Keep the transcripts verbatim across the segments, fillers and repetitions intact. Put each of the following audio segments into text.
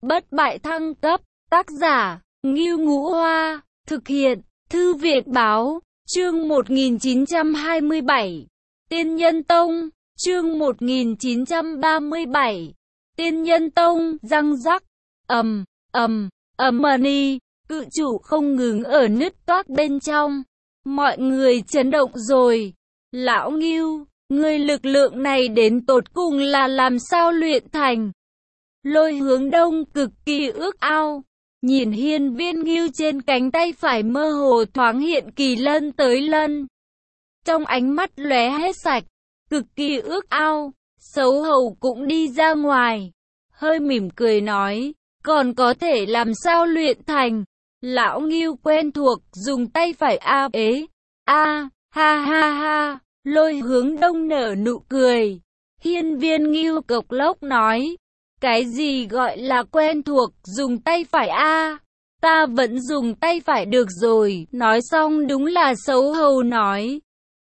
Bất bại thăng cấp, tác giả, Ngưu Ngũ Hoa, thực hiện, Thư viện báo, chương một nghìn chín trăm hai mươi bảy, Tiên Nhân Tông, chương một nghìn chín trăm ba mươi bảy, Tiên Nhân Tông, răng rắc, ầm, ầm, ầm ni, cự trụ không ngừng ở nứt toác bên trong. Mọi người chấn động rồi. Lão Ngưu, người lực lượng này đến tột cùng là làm sao luyện thành? Lôi Hướng Đông cực kỳ ước ao, nhìn hiên viên Ngưu trên cánh tay phải mơ hồ thoáng hiện kỳ lân tới lân. Trong ánh mắt lóe hết sạch, cực kỳ ước ao, xấu hầu cũng đi ra ngoài, hơi mỉm cười nói, còn có thể làm sao luyện thành? Lão Ngưu quen thuộc, dùng tay phải a ế, a, ha ha ha, Lôi Hướng Đông nở nụ cười. Hiên viên Ngưu cộc lốc nói, cái gì gọi là quen thuộc, dùng tay phải a, ta vẫn dùng tay phải được rồi. Nói xong đúng là xấu hầu nói,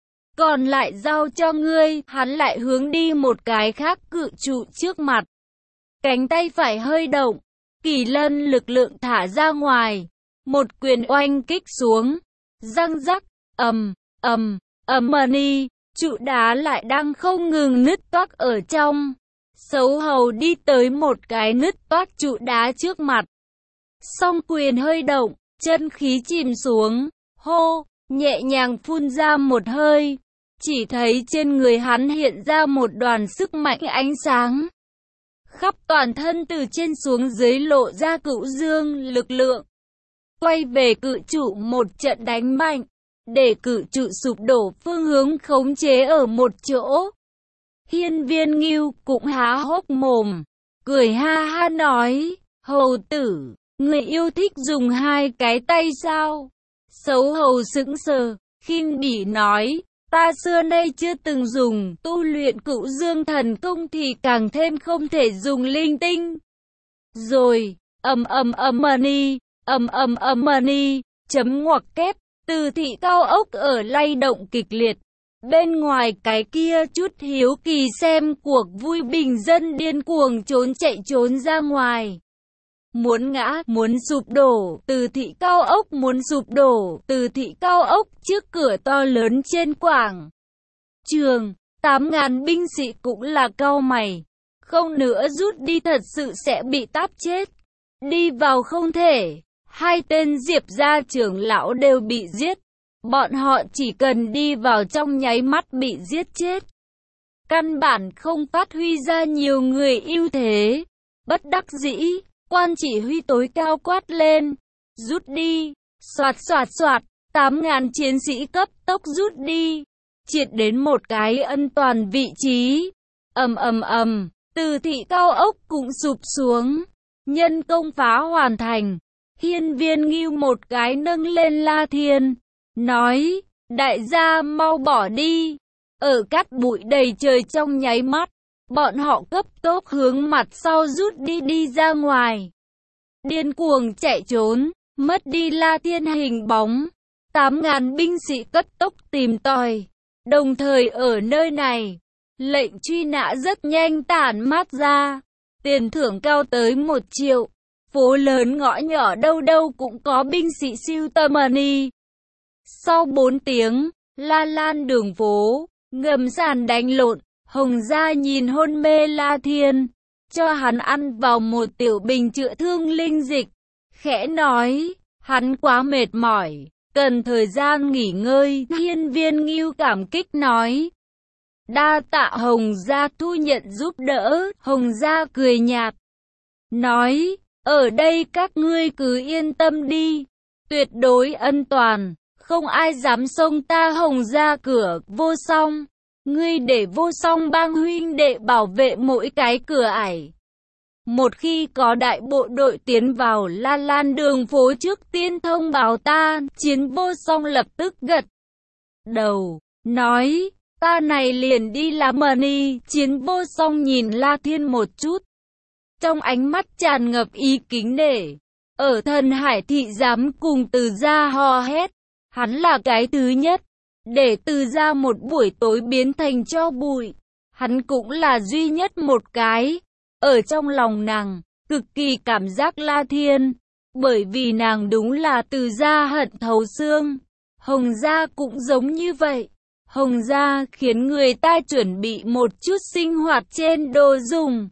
còn lại giao cho ngươi. Hắn lại hướng đi một cái khác cự trụ trước mặt, cánh tay phải hơi động, kỳ lân lực lượng thả ra ngoài, một quyền oanh kích xuống, răng rắc, ầm, ầm, ầm ni, trụ đá lại đang không ngừng nứt toác ở trong. Xấu hầu đi tới một cái nứt toác trụ đá trước mặt, song quyền hơi động, chân khí chìm xuống, hô, nhẹ nhàng phun ra một hơi, chỉ thấy trên người hắn hiện ra một đoàn sức mạnh ánh sáng. Khắp toàn thân từ trên xuống dưới lộ ra cửu dương lực lượng. Quay về cự trụ một trận đánh mạnh, để cự trụ sụp đổ phương hướng khống chế ở một chỗ. Hiên viên Ngưu cũng há hốc mồm, cười ha ha nói, hầu tử, người yêu thích dùng hai cái tay sao? Xấu hầu sững sờ, khinh bỉ nói, ta xưa nay chưa từng dùng, tu luyện cửu dương thần công thì càng thêm không thể dùng linh tinh. Rồi, ầm ầm ầm ni, ầm ầm ầm ni, chấm ngoặc kép, từ thị cao ốc ở lay động kịch liệt. Bên ngoài cái kia chút hiếu kỳ xem cuộc vui bình dân điên cuồng trốn chạy trốn ra ngoài. Muốn ngã, muốn sụp đổ, từ thị cao ốc muốn sụp đổ, từ thị cao ốc trước cửa to lớn trên quảng trường, tám ngàn binh sĩ cũng là cau mày. Không nữa rút đi thật sự sẽ bị táp chết. Đi vào không thể. Hai tên Diệp gia trưởng lão đều bị giết. Bọn họ chỉ cần đi vào trong nháy mắt bị giết chết. Căn bản không phát huy ra nhiều người ưu thế. Bất đắc dĩ, quan chỉ huy tối cao quát lên, rút đi, soạt soạt soạt, tám ngàn chiến sĩ cấp tốc rút đi, triệt đến một cái an toàn vị trí. Ầm ầm ầm, từ thị cao ốc cũng sụp xuống, nhân công phá hoàn thành. Hiên viên Ngưu một cái nâng lên La Thiên, nói, đại gia mau bỏ đi. Ở cát bụi đầy trời trong nháy mắt, bọn họ cấp tốc hướng mặt sau rút đi đi ra ngoài. Điên cuồng chạy trốn, mất đi La Thiên hình bóng. Tám ngàn binh sĩ cấp tốc tìm tòi. Đồng thời ở nơi này, lệnh truy nã rất nhanh tản mát ra. Tiền thưởng cao tới một triệu. Phố lớn ngõ nhỏ đâu đâu cũng có binh sĩ siêu tầm ni. Sau bốn tiếng, la lan đường phố, ngầm sàn đánh lộn, Hồng gia nhìn hôn mê La Thiên, cho hắn ăn vào một tiểu bình chữa thương linh dịch, khẽ nói, hắn quá mệt mỏi, cần thời gian nghỉ ngơi. Hiên viên Ngưu cảm kích nói, đa tạ Hồng gia thu nhận giúp đỡ. Hồng gia cười nhạt, nói, ở đây các ngươi cứ yên tâm đi, tuyệt đối an toàn, không ai dám xông ta Hồng gia cửa. Vô Song, ngươi để Vô Song bang huynh đệ bảo vệ mỗi cái cửa ải. Một khi có đại bộ đội tiến vào La Lan đường phố trước tiên thông báo ta. Chiến Vô Song lập tức gật đầu, nói, ta này liền đi làm ni. Chiến Vô Song nhìn La Thiên một chút, trong ánh mắt tràn ngập ý kính nể. Ở Thần Hải thị dám cùng Từ gia hò hét, hắn là cái thứ nhất. Để Từ gia một buổi tối biến thành tro bụi, hắn cũng là duy nhất một cái. Ở trong lòng nàng, cực kỳ cảm giác La Thiên, bởi vì nàng đúng là từ gia hận thấu xương. Hồng gia cũng giống như vậy. Hồng gia khiến người ta chuẩn bị một chút sinh hoạt trên đồ dùng.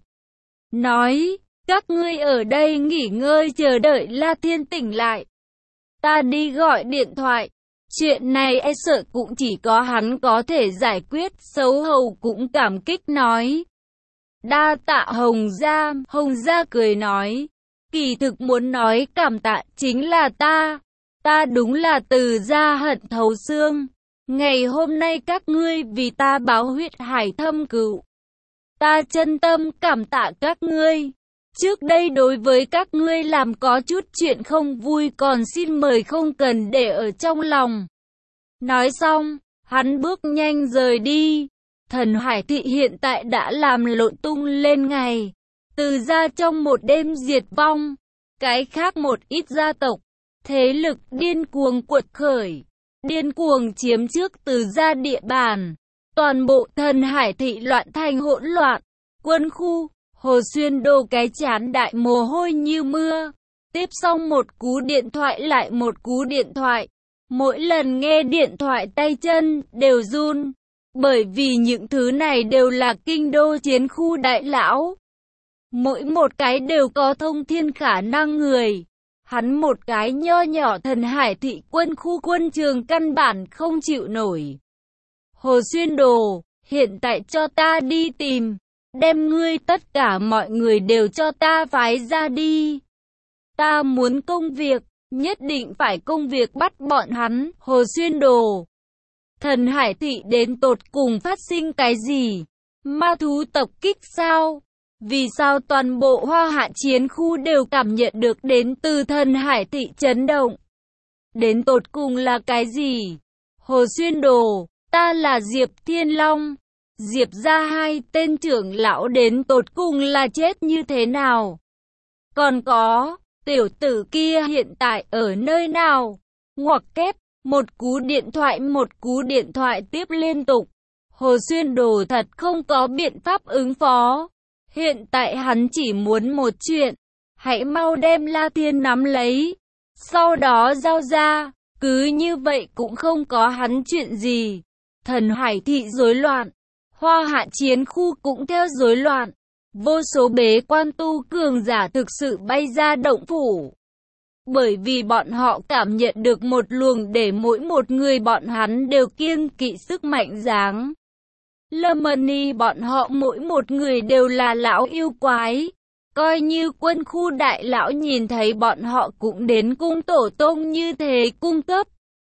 Nói, các ngươi ở đây nghỉ ngơi chờ đợi La Thiên tỉnh lại. Ta đi gọi điện thoại. Chuyện này e sợ cũng chỉ có hắn có thể giải quyết. Xấu hầu cũng cảm kích nói. Đa tạ Hồng gia. Hồng gia cười nói. Kỳ thực muốn nói cảm tạ chính là ta. Ta đúng là từ gia hận thấu xương. Ngày hôm nay các ngươi vì ta báo huyết hải thâm cửu. Ta chân tâm cảm tạ các ngươi. Trước đây đối với các ngươi làm có chút chuyện không vui còn xin mời không cần để ở trong lòng. Nói xong, hắn bước nhanh rời đi. Thần Hải Thị hiện tại đã làm lộn tung lên ngày. Từ gia trong một đêm diệt vong. Cái khác một ít gia tộc, thế lực điên cuồng cuột khởi. Điên cuồng chiếm trước từ gia địa bàn. Toàn bộ Thần Hải Thị loạn thành hỗn loạn. Quân khu, Hồ Xuyên Đồ cái chán đại mồ hôi như mưa. Tiếp xong một cú điện thoại lại một cú điện thoại. Mỗi lần nghe điện thoại tay chân đều run. Bởi vì những thứ này đều là kinh đô chiến khu đại lão. Mỗi một cái đều có thông thiên khả năng người. Hắn một cái nho nhỏ Thần Hải Thị quân khu quân trường căn bản không chịu nổi. Hồ Xuyên Đồ, hiện tại cho ta đi tìm. Đem ngươi tất cả mọi người đều cho ta phái ra đi. Ta muốn công việc, nhất định phải công việc bắt bọn hắn. Hồ Xuyên Đồ. Thần Hải Thị đến tột cùng phát sinh cái gì? Ma thú tập kích sao? Vì sao toàn bộ Hoa Hạ chiến khu đều cảm nhận được đến từ Thần Hải Thị chấn động? Đến tột cùng là cái gì? Hồ Xuyên Đồ, ta là Diệp Thiên Long. Diệp gia hai tên trưởng lão đến tột cùng là chết như thế nào? Còn có, tiểu tử kia hiện tại ở nơi nào? Ngoặc kép, một cú điện thoại một cú điện thoại tiếp liên tục. Hồ Xuyên Đồ thật không có biện pháp ứng phó. Hiện tại hắn chỉ muốn một chuyện. Hãy mau đem La Thiên nắm lấy. Sau đó giao ra. Cứ như vậy cũng không có hắn chuyện gì. Thần Hải Thị rối loạn. Hoa Hạ chiến khu cũng theo rối loạn. Vô số bế quan tu cường giả thực sự bay ra động phủ. Bởi vì bọn họ cảm nhận được một luồng để mỗi một người bọn hắn đều kiêng kỵ sức mạnh dáng. Lemony bọn họ mỗi một người đều là lão yêu quái. Coi như quân khu đại lão nhìn thấy bọn họ cũng đến cung tổ tông như thế cung cấp.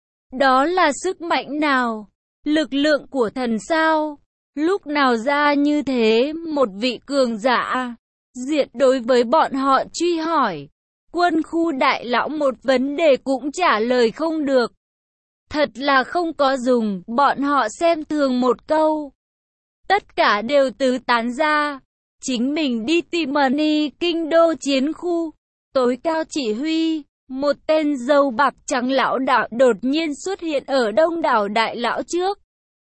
Đó là sức mạnh nào? Lực lượng của thần sao? Lúc nào ra như thế một vị cường giả? Diệt đối với bọn họ truy hỏi. Quân khu đại lão một vấn đề cũng trả lời không được. Thật là không có dùng, bọn họ xem thường một câu. Tất cả đều tứ tán ra. Chính mình đi tìm Money kinh đô chiến khu. Tối cao chỉ huy, một tên dâu bạc trắng lão đạo đột nhiên xuất hiện ở đông đảo đại lão trước.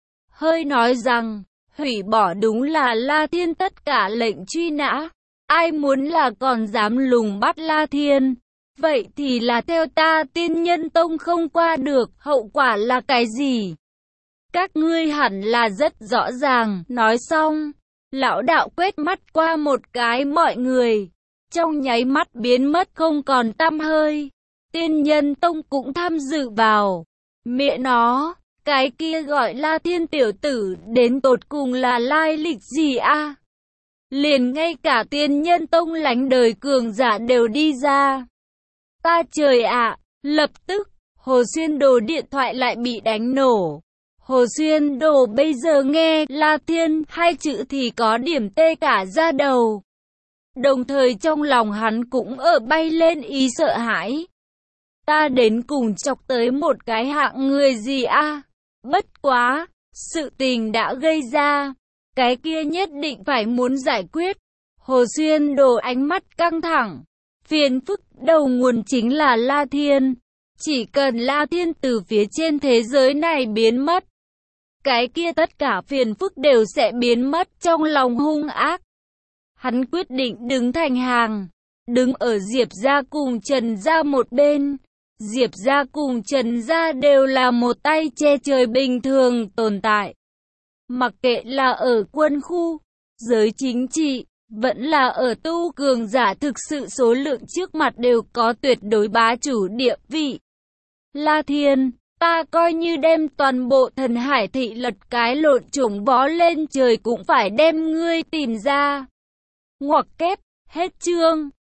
Hơi nói rằng, hủy bỏ đúng là La Thiên tất cả lệnh truy nã. Ai muốn là còn dám lùng bắt La Thiên. Vậy thì là theo ta Tiên Nhân Tông không qua được, hậu quả là cái gì? Các ngươi hẳn là rất rõ ràng. Nói xong, lão đạo quét mắt qua một cái mọi người. Trong nháy mắt biến mất không còn tăm hơi. Tiên Nhân Tông cũng tham dự vào. Mẹ nó, cái kia gọi La Thiên tiểu tử đến tột cùng là lai lịch gì a? Liền ngay cả Tiên Nhân Tông lánh đời cường giả đều đi ra. Ta trời ạ, lập tức, Hồ Xuyên Đồ điện thoại lại bị đánh nổ. Hồ Xuyên Đồ bây giờ nghe La Thiên hai chữ thì có điểm tê cả da đầu. Đồng thời trong lòng hắn cũng ở bay lên ý sợ hãi. Ta đến cùng chọc tới một cái hạng người gì a? Bất quá, sự tình đã gây ra. Cái kia nhất định phải muốn giải quyết. Hồ Xuyên Đồ ánh mắt căng thẳng. Phiền phức đầu nguồn chính là La Thiên. Chỉ cần La Thiên từ phía trên thế giới này biến mất, cái kia tất cả phiền phức đều sẽ biến mất. Trong lòng hung ác, hắn quyết định đứng thành hàng. đứng ở Diệp gia cùng Trần gia một bên. Diệp gia cùng Trần gia đều là một tay che trời bình thường tồn tại. Mặc kệ là ở quân khu, giới chính trị, vẫn là ở tu cường giả thực sự số lượng trước mặt đều có tuyệt đối bá chủ địa vị. La Thiên, ta coi như đem toàn bộ Thần Hải thị lật cái lộn trùng vó lên trời cũng phải đem ngươi tìm ra. Ngoặc kép, hết chương.